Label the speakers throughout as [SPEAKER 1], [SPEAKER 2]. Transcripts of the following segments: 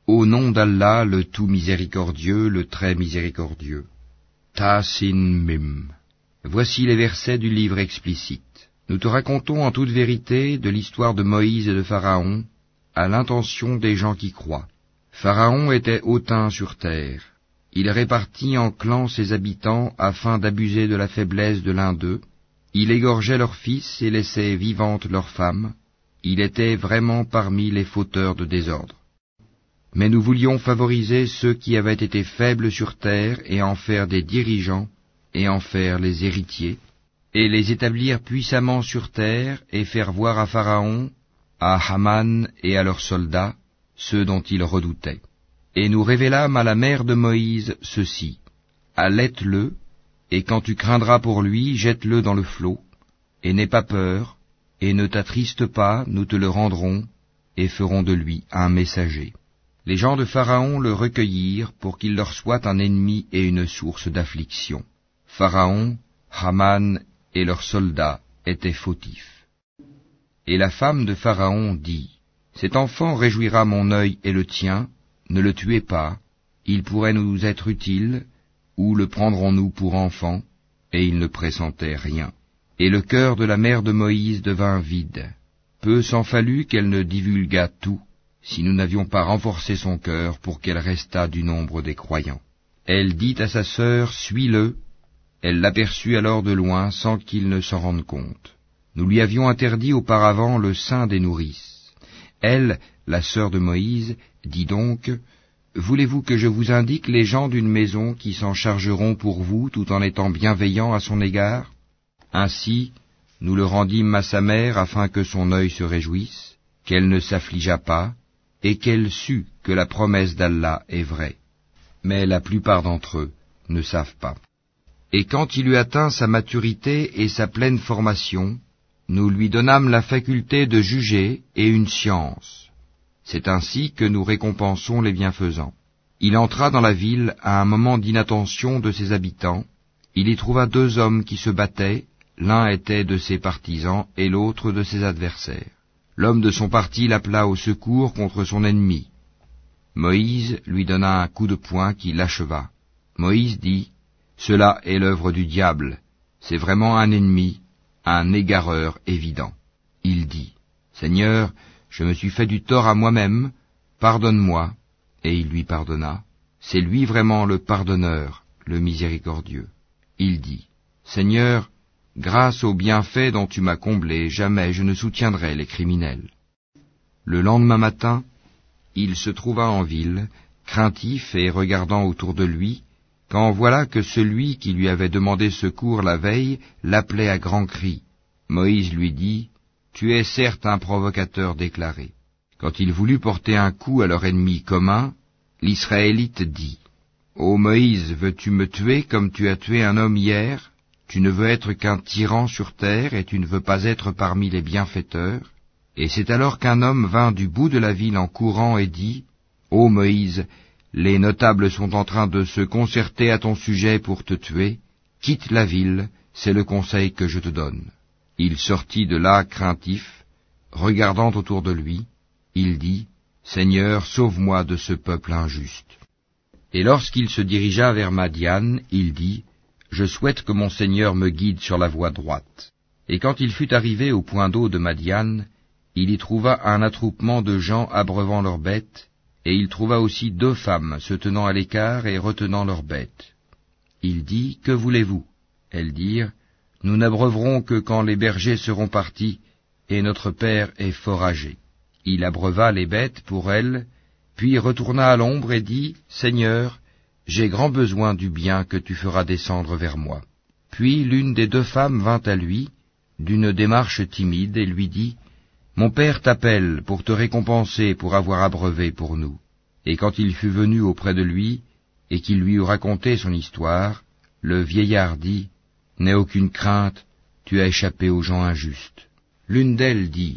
[SPEAKER 1] Au nom d'Allah, le tout miséricordieux, le très miséricordieux. Ta-Sin Mim. Voici les versets du livre explicite. Nous te racontons en toute vérité de l'histoire de Moïse et de Pharaon, à l'intention des gens qui croient. Pharaon était hautain sur terre. Il répartit en clans ses habitants afin d'abuser de la faiblesse de l'un d'eux. Il égorgeait leurs fils et laissait vivantes leurs femmes. Il était vraiment parmi les fauteurs de désordre. Mais nous voulions favoriser ceux qui avaient été faibles sur terre et en faire des dirigeants et en faire les héritiers, et les établir puissamment sur terre et faire voir à Pharaon, à Haman et à leurs soldats, ceux dont il redoutait. Et nous révélâmes à la mère de Moïse ceci: allaite-le, et quand tu craindras pour lui, jette-le dans le flot, et n'aie pas peur, et ne t'attriste pas, nous te le rendrons, et ferons de lui un messager. Les gens de Pharaon le recueillirent pour qu'il leur soit un ennemi et une source d'affliction. Pharaon, Haman et leurs soldats étaient fautifs. Et la femme de Pharaon dit: cet enfant réjouira mon œil et le tien, ne le tuez pas, il pourrait nous être utile, ou le prendrons-nous pour enfant? Et il ne pressentait rien. Et le cœur de la mère de Moïse devint vide. Peu s'en fallut qu'elle ne divulguât tout, si nous n'avions pas renforcé son cœur pour qu'elle restât du nombre des croyants. Elle dit à sa sœur: suis-le. Elle l'aperçut alors de loin sans qu'il ne s'en rende compte. Nous lui avions interdit auparavant le sein des nourrices. Elle, la sœur de Moïse, dit donc: voulez-vous que je vous indique les gens d'une maison qui s'en chargeront pour vous tout en étant bienveillants à son égard? Ainsi, nous le rendîmes à sa mère afin que son œil se réjouisse, qu'elle ne s'affligeât pas, et qu'elle sût que la promesse d'Allah est vraie. Mais la plupart d'entre eux ne savent pas. Et quand il eut atteint sa maturité et sa pleine formation, nous lui donnâmes la faculté de juger et une science. C'est ainsi que nous récompensons les bienfaisants. Il entra dans la ville à un moment d'inattention de ses habitants. Il y trouva deux hommes qui se battaient, l'un était de ses partisans et l'autre de ses adversaires. L'homme de son parti l'appela au secours contre son ennemi. Moïse lui donna un coup de poing qui l'acheva. Moïse dit: cela est l'œuvre du diable, c'est vraiment un ennemi, un égareur évident. Il dit: Seigneur, je me suis fait du tort à moi-même, pardonne-moi. Et il lui pardonna. C'est lui vraiment le pardonneur, le miséricordieux. Il dit: Seigneur, grâce aux bienfaits dont tu m'as comblé, jamais je ne soutiendrai les criminels. Le lendemain matin, il se trouva en ville, craintif et regardant autour de lui, quand voilà que celui qui lui avait demandé secours la veille l'appelait à grands cris. Moïse lui dit: tu es certes un provocateur déclaré. Quand il voulut porter un coup à leur ennemi commun, l'Israélite dit: Ô Moïse, veux-tu me tuer comme tu as tué un homme hier? Tu ne veux être qu'un tyran sur terre, et tu ne veux pas être parmi les bienfaiteurs. Et c'est alors qu'un homme vint du bout de la ville en courant et dit: Ô Moïse, les notables sont en train de se concerter à ton sujet pour te tuer. Quitte la ville, c'est le conseil que je te donne. Il sortit de là craintif, regardant autour de lui. Il dit: Seigneur, sauve-moi de ce peuple injuste. Et lorsqu'il se dirigea vers Madian, il dit: je souhaite que mon Seigneur me guide sur la voie droite. Et quand il fut arrivé au point d'eau de Madian, il y trouva un attroupement de gens abreuvant leurs bêtes, et il trouva aussi deux femmes se tenant à l'écart et retenant leurs bêtes. Il dit: que voulez-vous? Elles dirent: nous n'abreuverons que quand les bergers seront partis, et notre père est fort âgé. Il abreuva les bêtes pour elles, puis retourna à l'ombre et dit: Seigneur, j'ai grand besoin du bien que tu feras descendre vers moi. Puis l'une des deux femmes vint à lui, d'une démarche timide, et lui dit: mon père t'appelle pour te récompenser pour avoir abreuvé pour nous. Et quand il fut venu auprès de lui, et qu'il lui eut raconté son histoire, le vieillard dit: n'aie aucune crainte, tu as échappé aux gens injustes. L'une d'elles dit: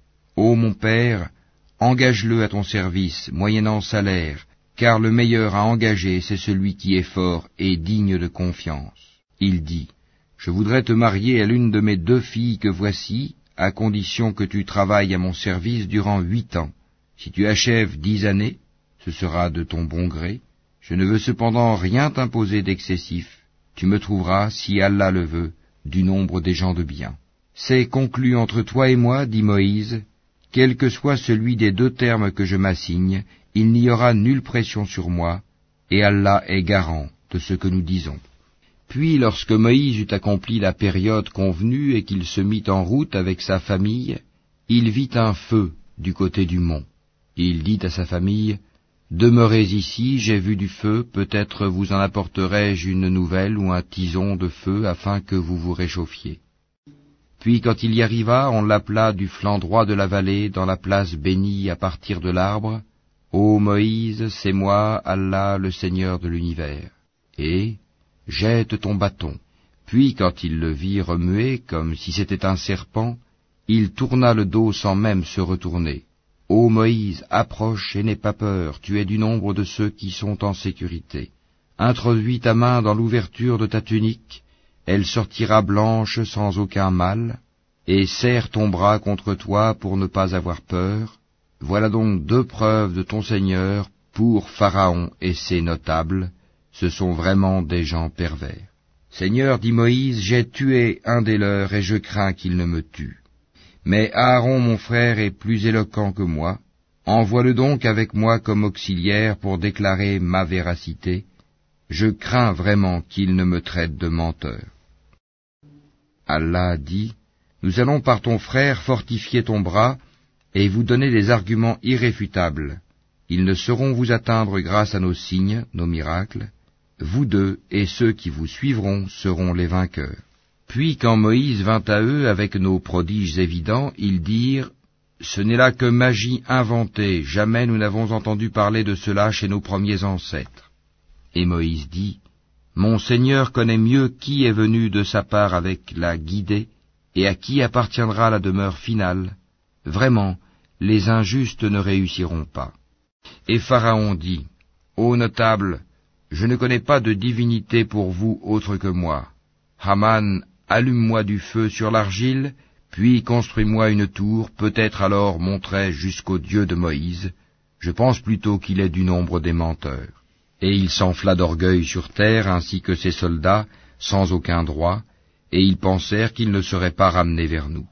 [SPEAKER 1] ô mon père, engage-le à ton service, moyennant salaire, car le meilleur à engager, c'est celui qui est fort et digne de confiance. Il dit: je voudrais te marier à l'une de mes deux filles que voici, à condition que tu travailles à mon service durant 8 ans. Si tu achèves 10 années, ce sera de ton bon gré. Je ne veux cependant rien t'imposer d'excessif. Tu me trouveras, si Allah le veut, du nombre des gens de bien. C'est conclu entre toi et moi, dit Moïse, quel que soit celui des deux termes que je m'assigne, il n'y aura nulle pression sur moi, et Allah est garant de ce que nous disons. Puis, lorsque Moïse eut accompli la période convenue et qu'il se mit en route avec sa famille, il vit un feu du côté du mont. Il dit à sa famille, « Demeurez ici, j'ai vu du feu, peut-être vous en apporterai-je une nouvelle ou un tison de feu afin que vous vous réchauffiez. » Puis quand il y arriva, on l'appela du flanc droit de la vallée, dans la place bénie à partir de l'arbre, « Ô Moïse, c'est moi, Allah, le Seigneur de l'univers. » Et « Jette ton bâton. » Puis quand il le vit remuer comme si c'était un serpent, il tourna le dos sans même se retourner. « Ô Moïse, approche et n'aie pas peur, tu es du nombre de ceux qui sont en sécurité. Introduis ta main dans l'ouverture de ta tunique, elle sortira blanche sans aucun mal, et serre ton bras contre toi pour ne pas avoir peur. Voilà donc deux preuves de ton Seigneur pour Pharaon et ses notables, ce sont vraiment des gens pervers. Seigneur, dit Moïse, j'ai tué un des leurs et je crains qu'il ne me tue. Mais Aaron mon frère est plus éloquent que moi, envoie-le donc avec moi comme auxiliaire pour déclarer ma véracité. Je crains vraiment qu'il ne me traite de menteur. Allah dit, nous allons par ton frère fortifier ton bras et vous donner des arguments irréfutables. Ils ne sauront vous atteindre grâce à nos signes, nos miracles. Vous deux et ceux qui vous suivront seront les vainqueurs. Puis quand Moïse vint à eux avec nos prodiges évidents, ils dirent, ce n'est là que magie inventée, jamais nous n'avons entendu parler de cela chez nos premiers ancêtres. Et Moïse dit, mon Seigneur connaît mieux qui est venu de sa part avec la guidée, et à qui appartiendra la demeure finale. Vraiment, les injustes ne réussiront pas. Et Pharaon dit, ô notables, je ne connais pas de divinité pour vous autre que moi. Haman, allume-moi du feu sur l'argile, puis construis-moi une tour, peut-être alors monterai-je jusqu'au Dieu de Moïse. Je pense plutôt qu'il est du nombre des menteurs. Et il s'enfla d'orgueil sur terre, ainsi que ses soldats, sans aucun droit, et ils pensèrent qu'ils ne seraient pas ramenés vers nous.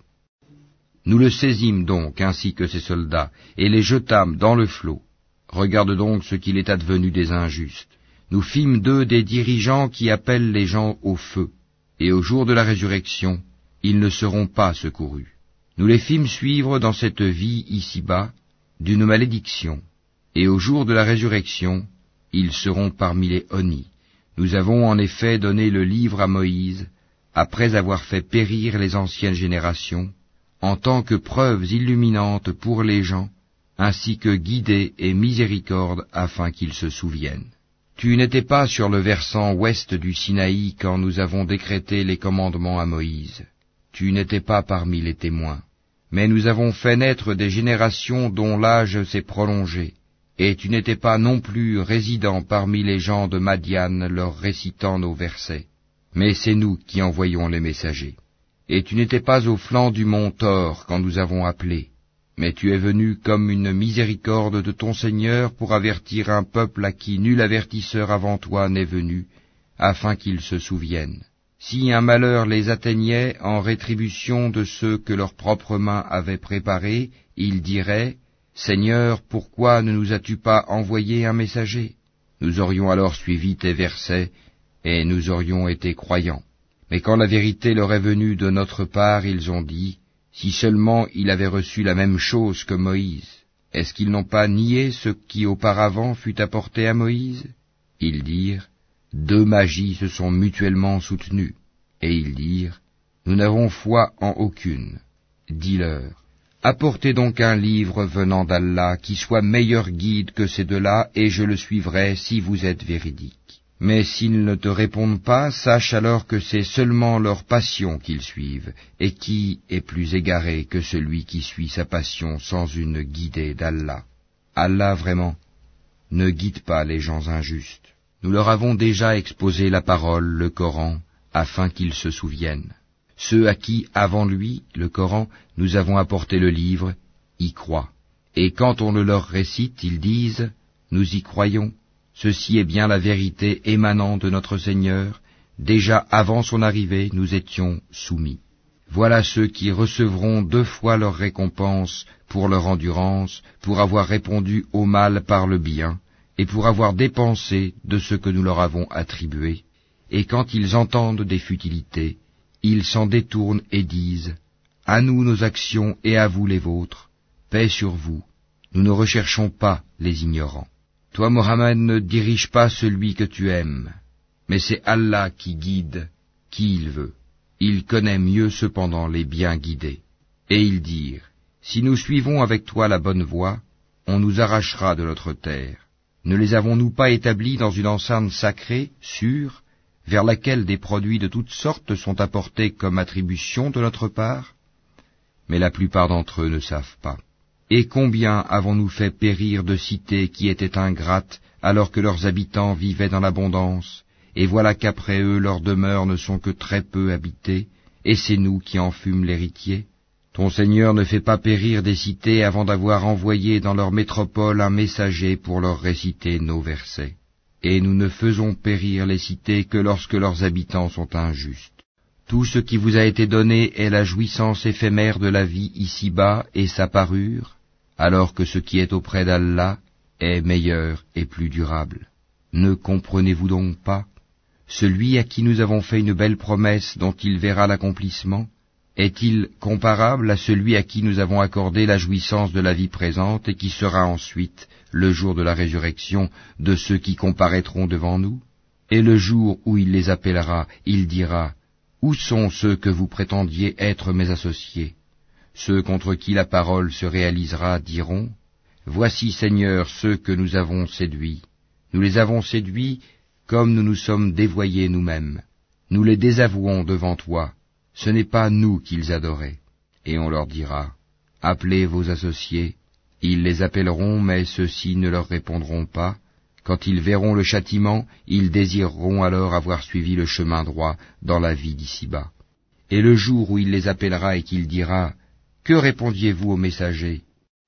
[SPEAKER 1] Nous le saisîmes donc, ainsi que ses soldats, et les jetâmes dans le flot. Regarde donc ce qu'il est advenu des injustes. Nous fîmes d'eux des dirigeants qui appellent les gens au feu, et au jour de la résurrection, ils ne seront pas secourus. Nous les fîmes suivre dans cette vie ici-bas d'une malédiction, et au jour de la résurrection, ils seront parmi les honnis. Nous avons en effet donné le livre à Moïse, après avoir fait périr les anciennes générations, en tant que preuves illuminantes pour les gens, ainsi que guidée et miséricorde afin qu'ils se souviennent. Tu n'étais pas sur le versant ouest du Sinaï quand nous avons décrété les commandements à Moïse. Tu n'étais pas parmi les témoins. Mais nous avons fait naître des générations dont l'âge s'est prolongé, et tu n'étais pas non plus résident parmi les gens de Madian leur récitant nos versets. Mais c'est nous qui envoyons les messagers. Et tu n'étais pas au flanc du mont Thor quand nous avons appelé. Mais tu es venu comme une miséricorde de ton Seigneur pour avertir un peuple à qui nul avertisseur avant toi n'est venu, afin qu'ils se souviennent. Si un malheur les atteignait en rétribution de ceux que leurs propres mains avaient préparés, ils diraient, « Seigneur, pourquoi ne nous as-tu pas envoyé un messager ?» Nous aurions alors suivi tes versets, et nous aurions été croyants. Mais quand la vérité leur est venue de notre part, ils ont dit, si seulement il avait reçu la même chose que Moïse, est-ce qu'ils n'ont pas nié ce qui auparavant fut apporté à Moïse? Ils dirent, deux magies se sont mutuellement soutenues. Et ils dirent, nous n'avons foi en aucune. Dis-leur, apportez donc un livre venant d'Allah qui soit meilleur guide que ces deux-là, et je le suivrai si vous êtes véridiques. Mais s'ils ne te répondent pas, sache alors que c'est seulement leur passion qu'ils suivent, et qui est plus égaré que celui qui suit sa passion sans une guidée d'Allah. Allah vraiment ne guide pas les gens injustes. Nous leur avons déjà exposé la parole, le Coran, afin qu'ils se souviennent. Ceux à qui, avant lui, le Coran, nous avons apporté le livre, y croient. Et quand on le leur récite, ils disent, nous y croyons, ceci est bien la vérité émanant de notre Seigneur, déjà avant son arrivée nous étions soumis. Voilà ceux qui recevront 2 fois leur récompense pour leur endurance, pour avoir répondu au mal par le bien, et pour avoir dépensé de ce que nous leur avons attribué. Et quand ils entendent des futilités, ils s'en détournent et disent « À nous nos actions et à vous les vôtres, paix sur vous, nous ne recherchons pas les ignorants. » Toi, Mohammed, ne dirige pas celui que tu aimes, mais c'est Allah qui guide qui il veut. Il connaît mieux cependant les bien guidés. Et ils dirent, si nous suivons avec toi la bonne voie, on nous arrachera de notre terre. Ne les avons-nous pas établis dans une enceinte sacrée, sûre, vers laquelle des produits de toutes sortes sont apportés comme attribution de notre part? Mais la plupart d'entre eux ne savent pas. Et combien avons-nous fait périr de cités qui étaient ingrates, alors que leurs habitants vivaient dans l'abondance? Et voilà qu'après eux leurs demeures ne sont que très peu habitées, et c'est nous qui en fûmes l'héritier. Ton Seigneur ne fait pas périr des cités avant d'avoir envoyé dans leur métropole un messager pour leur réciter nos versets. Et nous ne faisons périr les cités que lorsque leurs habitants sont injustes. Tout ce qui vous a été donné est la jouissance éphémère de la vie ici-bas et sa parure, alors que ce qui est auprès d'Allah est meilleur et plus durable. Ne comprenez-vous donc pas? Celui à qui nous avons fait une belle promesse dont il verra l'accomplissement, est-il comparable à celui à qui nous avons accordé la jouissance de la vie présente et qui sera ensuite, le jour de la résurrection, de ceux qui comparaîtront devant nous? Et le jour où il les appellera, il dira, « Où sont ceux que vous prétendiez être mes associés ?» Ceux contre qui la parole se réalisera diront, « Voici, Seigneur, ceux que nous avons séduits. Nous les avons séduits comme nous nous sommes dévoyés nous-mêmes. Nous les désavouons devant toi. Ce n'est pas nous qu'ils adoraient. » Et on leur dira, « Appelez vos associés. » Ils les appelleront, mais ceux-ci ne leur répondront pas. Quand ils verront le châtiment, ils désireront alors avoir suivi le chemin droit dans la vie d'ici-bas. Et le jour où il les appellera et qu'il dira, « Que répondiez-vous aux messagers ?»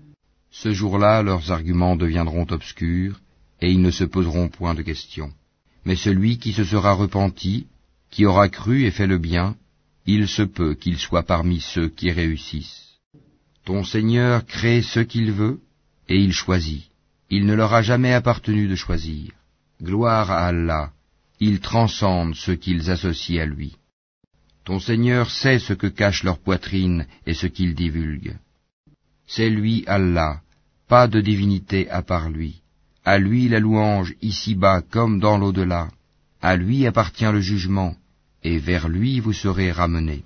[SPEAKER 1] Ce jour-là, leurs arguments deviendront obscurs, et ils ne se poseront point de questions. Mais celui qui se sera repenti, qui aura cru et fait le bien, il se peut qu'il soit parmi ceux qui réussissent. Ton Seigneur crée ce qu'il veut, et il choisit. Il ne leur a jamais appartenu de choisir. Gloire à Allah, il transcende ceux qu'ils associent à lui. Ton Seigneur sait ce que cache leur poitrine et ce qu'ils divulguent. C'est lui, Allah, pas de divinité à part lui. À lui la louange ici-bas comme dans l'au-delà. À lui appartient le jugement, et vers lui vous serez ramenés.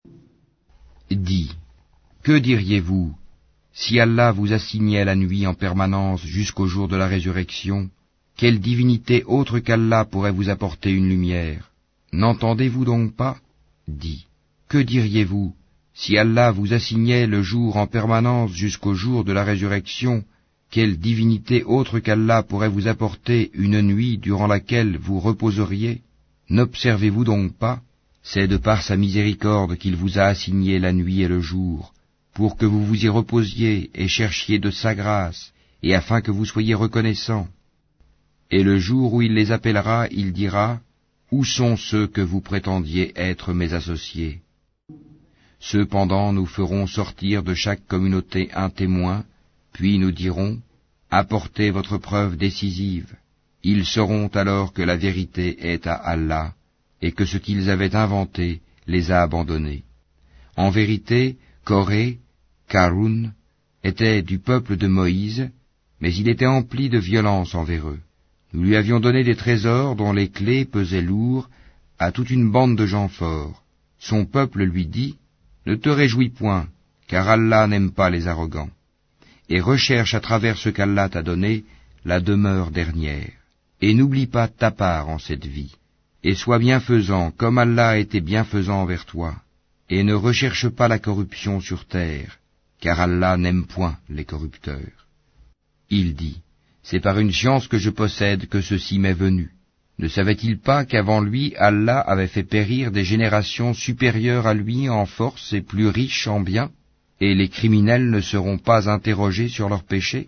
[SPEAKER 1] Dis, que diriez-vous si Allah vous assignait la nuit en permanence jusqu'au jour de la résurrection? Quelle divinité autre qu'Allah pourrait vous apporter une lumière? N'entendez-vous donc pas? Dis, que diriez-vous si Allah vous assignait le jour en permanence jusqu'au jour de la résurrection? Quelle divinité autre qu'Allah pourrait vous apporter une nuit durant laquelle vous reposeriez? N'observez-vous donc pas? C'est de par sa miséricorde qu'il vous a assigné la nuit et le jour, pour que vous vous y reposiez et cherchiez de sa grâce, et afin que vous soyez reconnaissants. Et le jour où il les appellera, il dira, « Où sont ceux que vous prétendiez être mes associés ?» Cependant nous ferons sortir de chaque communauté un témoin, puis nous dirons, apportez votre preuve décisive. Ils sauront alors que la vérité est à Allah, et que ce qu'ils avaient inventé les a abandonnés. En vérité, Coré, Karun, était du peuple de Moïse, mais il était empli de violence envers eux. Nous lui avions donné des trésors dont les clés pesaient lourd à toute une bande de gens forts. Son peuple lui dit, ne te réjouis point, car Allah n'aime pas les arrogants. Et recherche à travers ce qu'Allah t'a donné la demeure dernière. Et n'oublie pas ta part en cette vie. Et sois bienfaisant comme Allah a été bienfaisant envers toi. Et ne recherche pas la corruption sur terre, car Allah n'aime point les corrupteurs. Il dit, c'est par une science que je possède que ceci m'est venu. Ne savait-il pas qu'avant lui, Allah avait fait périr des générations supérieures à lui en force et plus riches en biens? Et les criminels ne seront pas interrogés sur leurs péchés?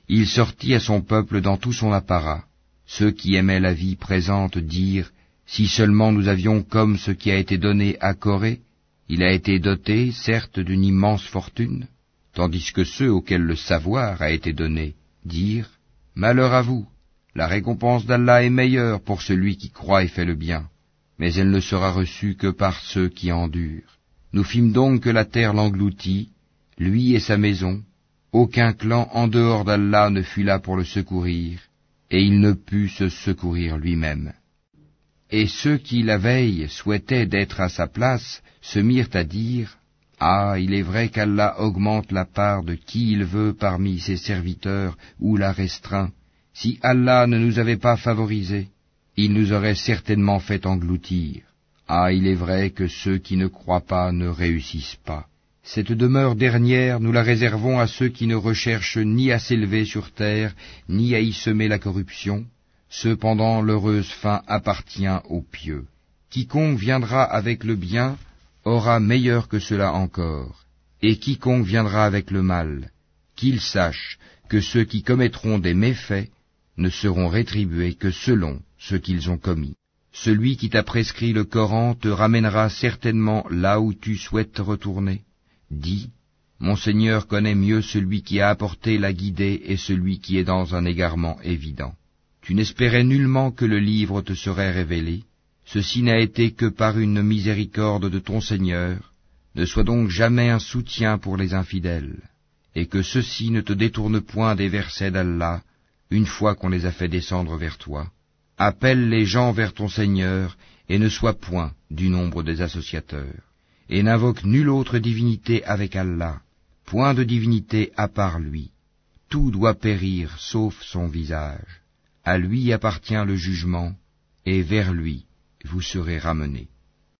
[SPEAKER 1] Il sortit à son peuple dans tout son apparat. Ceux qui aimaient la vie présente dirent, si seulement nous avions comme ce qui a été donné à Corée, il a été doté, certes, d'une immense fortune, tandis que ceux auxquels le savoir a été donné dirent, malheur à vous, la récompense d'Allah est meilleure pour celui qui croit et fait le bien, mais elle ne sera reçue que par ceux qui endurent. Nous fîmes donc que la terre l'engloutit, lui et sa maison. Aucun clan en dehors d'Allah ne fut là pour le secourir, et il ne put se secourir lui-même. Et ceux qui, la veille, souhaitaient d'être à sa place, se mirent à dire, « Ah, il est vrai qu'Allah augmente la part de qui il veut parmi ses serviteurs ou la restreint. Si Allah ne nous avait pas favorisés, il nous aurait certainement fait engloutir. Ah, il est vrai que ceux qui ne croient pas ne réussissent pas. Cette demeure dernière, nous la réservons à ceux qui ne recherchent ni à s'élever sur terre, ni à y semer la corruption. Cependant, l'heureuse fin appartient aux pieux. Quiconque viendra avec le bien aura meilleur que cela encore. Et quiconque viendra avec le mal, qu'il sache que ceux qui commettront des méfaits ne seront rétribués que selon ce qu'ils ont commis. Celui qui t'a prescrit le Coran te ramènera certainement là où tu souhaites retourner. Dis, mon Seigneur connaît mieux celui qui a apporté la guidée et celui qui est dans un égarement évident. Tu n'espérais nullement que le livre te serait révélé. Ceci n'a été que par une miséricorde de ton Seigneur. Ne sois donc jamais un soutien pour les infidèles, et que ceux-ci ne te détournent point des versets d'Allah, une fois qu'on les a fait descendre vers toi. Appelle les gens vers ton Seigneur, et ne sois point du nombre des associateurs. Et n'invoque nulle autre divinité avec Allah, point de divinité à part lui. Tout doit périr sauf son visage. À lui appartient le jugement, et vers lui vous serez ramenés.